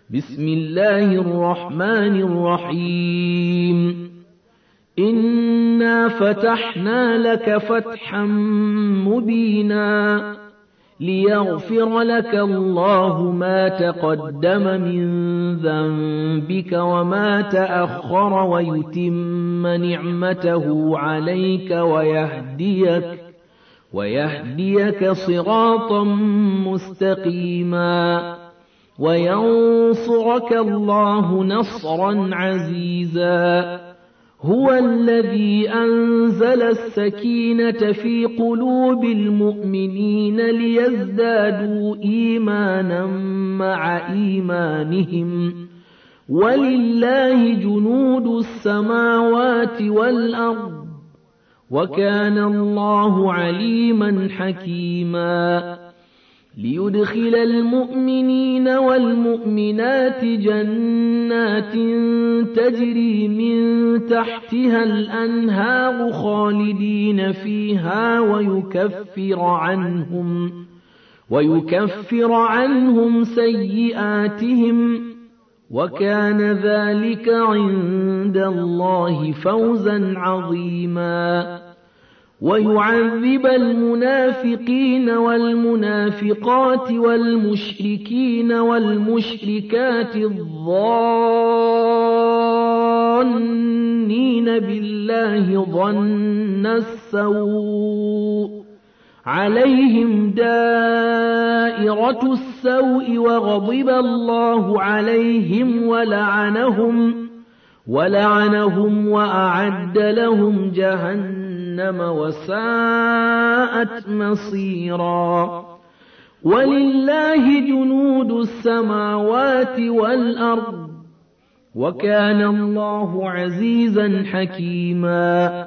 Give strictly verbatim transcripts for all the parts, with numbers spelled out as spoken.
بسم الله الرحمن الرحيم إنا فتحنا لك فتحا مبينا ليغفر لك الله ما تقدم من ذنبك وما تأخر ويتم نعمته عليك ويهديك ويهديك صراطا مستقيما وينصرك الله نصرا عزيزا هو الذي أنزل السكينة في قلوب المؤمنين ليزدادوا إيمانا مع إيمانهم ولله جنود السماوات والأرض وكان الله عليما حكيما ليدخل المؤمنين والمؤمنات جنات تجري من تحتها الأنهار خالدين فيها ويكفر عنهم ويكفر عنهم سيئاتهم وكان ذلك عند الله فوزا عظيما ويعذب المنافقين والمنافقات والمشركين والمشركات الظانين بالله ظن السوء عليهم دائرة السوء وغضب الله عليهم ولعنهم ولعنهم وأعد لهم جهنم وساءت مصيرا ولله جنود السماوات والأرض وكان الله عزيزا حكيما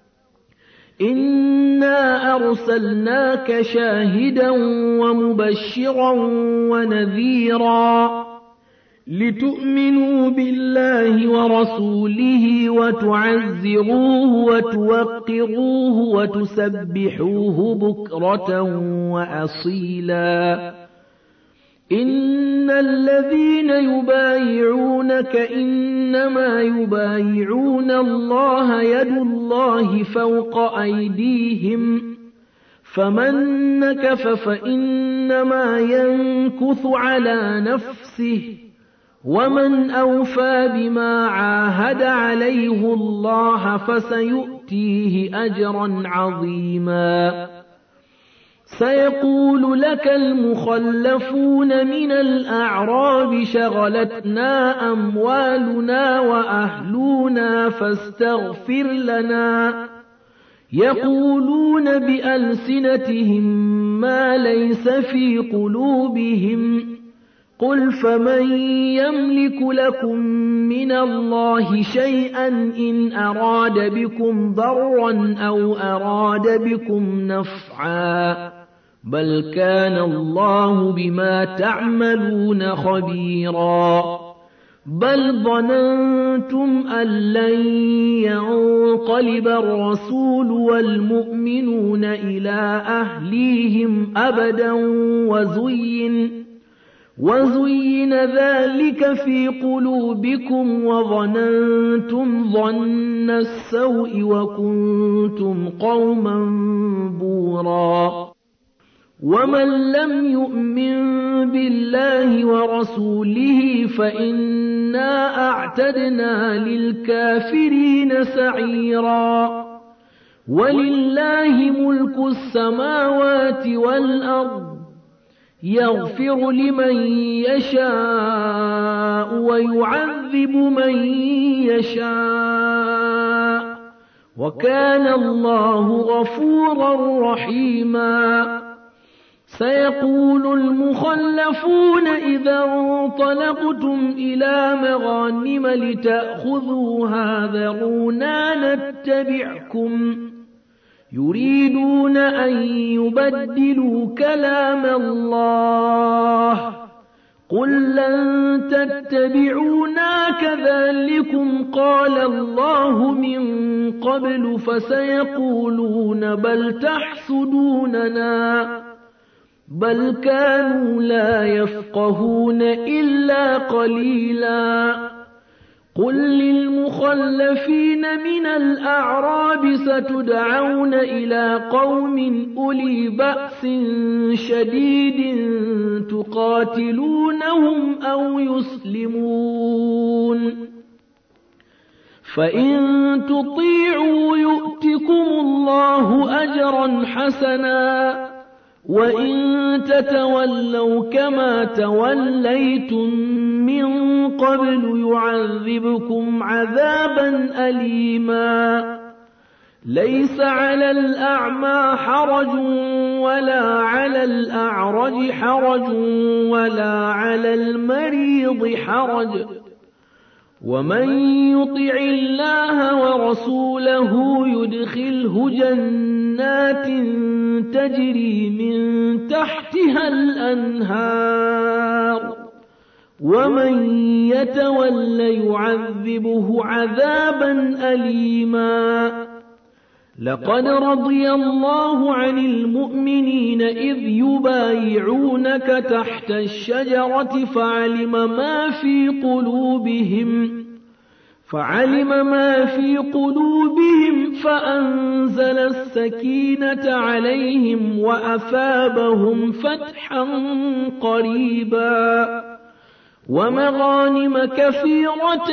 إنا أرسلناك شاهدا ومبشرا ونذيرا لتؤمنوا بالله ورسوله وتعزروه وتوقروه وتسبحوه بكرة وأصيلا إن الذين يبايعونك إنما يبايعون الله يد الله فوق أيديهم فمن نكث فإنما ينكث على نفسه ومن أوفى بما عاهد عليه الله فسيؤتيه أجرا عظيما سيقول لك المخلفون من الأعراب شغلتنا أموالنا وأهلنا فاستغفر لنا يقولون بألسنتهم ما ليس في قلوبهم قل فمن يملك لكم من الله شيئا إن أراد بكم ضرا أو أراد بكم نفعا بل كان الله بما تعملون خبيرا بل ظننتم أن لن ينقلب الرسول والمؤمنون إلى أهليهم أبدا وزين وزين ذلك في قلوبكم وظننتم ظن السوء وكنتم قوما بورا ومن لم يؤمن بالله ورسوله فإنا أعتدنا للكافرين سعيرا ولله ملك السماوات والأرض يغفر لمن يشاء ويعذب من يشاء وكان الله غفورا رحيما سيقول المخلفون إذا انطلقتم إلى مغانم لتأخذوها ذرونا نتبعكم يريدون أن يبدلوا كلام الله قل لن تتبعونا كذلكم قال الله من قبل فسيقولون بل تحسدوننا بل كانوا لا يفقهون إلا قليلا قل للمخلفين من الأعراب ستدعون إلى قوم أولي بأس شديد تقاتلونهم أو يسلمون فإن تطيعوا يؤتكم الله أجرا حسنا وإن تتولوا كما توليتم من قبل يعذبكم عذابا أليما ليس على الأعمى حرج ولا على الأعرج حرج ولا على المريض حرج ومن يطع الله ورسوله يدخله جنات تجري من تحتها الأنهار ومن يتول يعذبه عذابا أليما لقد رضي الله عن المؤمنين إذ يبايعونك تحت الشجرة فعلم ما في قلوبهم فعلم ما في قلوبهم فأنزل السكينة عليهم وأثابهم فتحا قريبا ومغانم كثيرة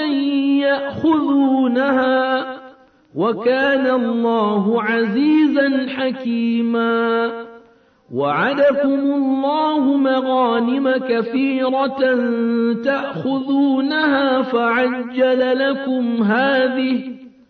يأخذونها وكان الله عزيزا حكيما وعدكم الله مغانم كثيرة تأخذونها فعجل لكم هذه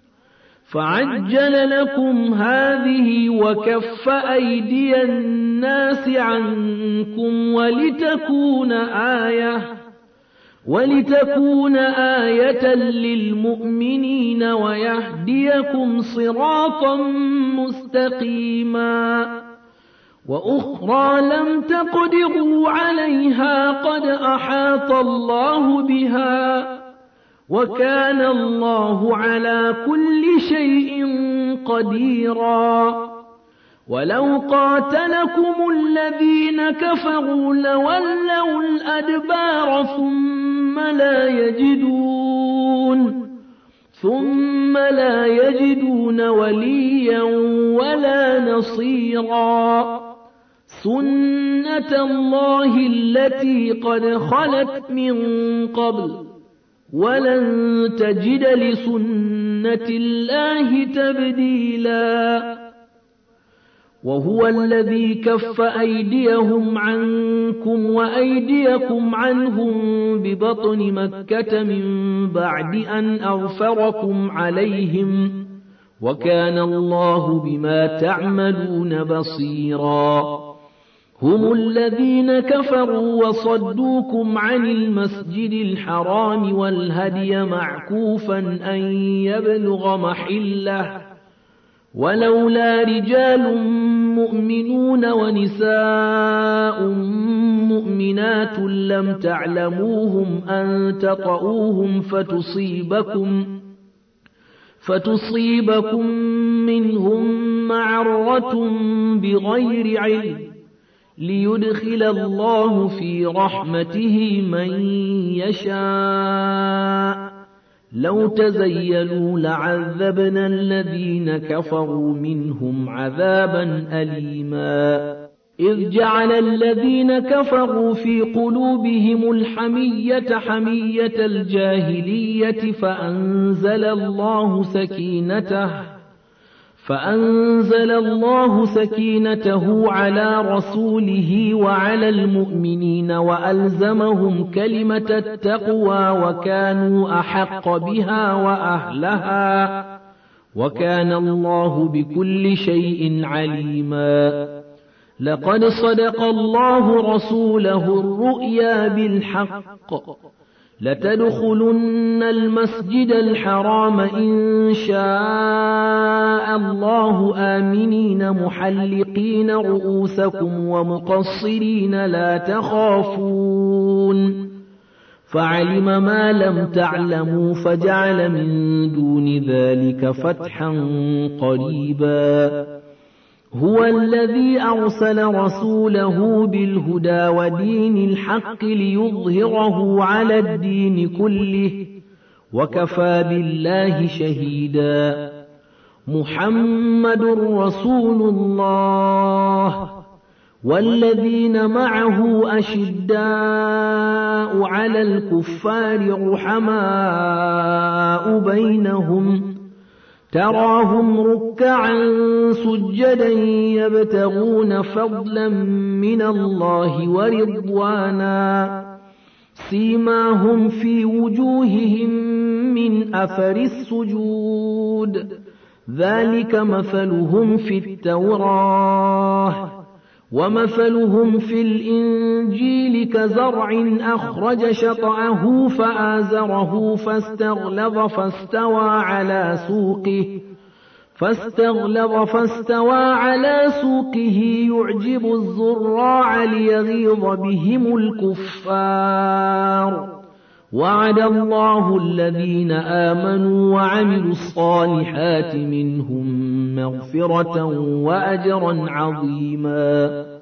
فعجل لكم هذه وكف أيدي الناس عنكم ولتكون آية ولتكون آية للمؤمنين ويهديكم صراطا مستقيما وأخرى لم تقدروا عليها قد أحاط الله بها وكان الله على كل شيء قديرا ولو قاتلكم الذين كفروا لولوا الأدبار ثم لا يجدون ثم لا يجدون وليا ولا نصيرا سنة الله التي قد خلت من قبل ولن تجد لسنة الله تبديلا وهو الذي كف أيديهم عنكم وأيديكم عنهم ببطن مكة من بعد أن أغفركم عليهم وكان الله بما تعملون بصيرا هم الذين كفروا وصدوكم عن المسجد الحرام والهدي معكوفا أن يبلغ محله ولولا رجال مؤمنون ونساء مؤمنات لم تعلموهم أن تطؤوهم فتصيبكم فتصيبكم منهم معرة بغير علم ليدخل الله في رحمته من يشاء لو تزيلوا لعذبنا الذين كفروا منهم عذابا أليما إذ جعل الذين كفروا في قلوبهم الحمية حمية الجاهلية فأنزل الله سكينته فأنزل الله سكينته على رسوله وعلى المؤمنين وألزمهم كلمة التقوى وكانوا أحق بها وأهلها وكان الله بكل شيء عليما لقد صدق الله رسوله الرؤيا بالحق لتدخلن المسجد الحرام إن شاء الله آمنين محلقين رؤوسكم ومقصرين لا تخافون فعلم ما لم تعلموا فجعل من دون ذلك فتحا قريبا هو الذي أرسل رسوله بالهدى ودين الحق ليظهره على الدين كله وكفى بالله شهيدا. محمد رسول الله والذين معه أشداء على الكفار رحماء بينهم تراهم ركعا سجدا يبتغون فضلا من الله ورضوانا سيماهم في وجوههم من أثر السجود ذلك مثلهم في التوراة ومثلهم في الإنجيل كزرع أخرج شطأه فآزره فاستغلظ فاستوى على سوقه فاستغلظ فاستوى على سوقه يعجب الزراع ليغيظ بهم الكفار. وعد الله الذين آمنوا وعملوا الصالحات منهم مغفرة وأجرا عظيما.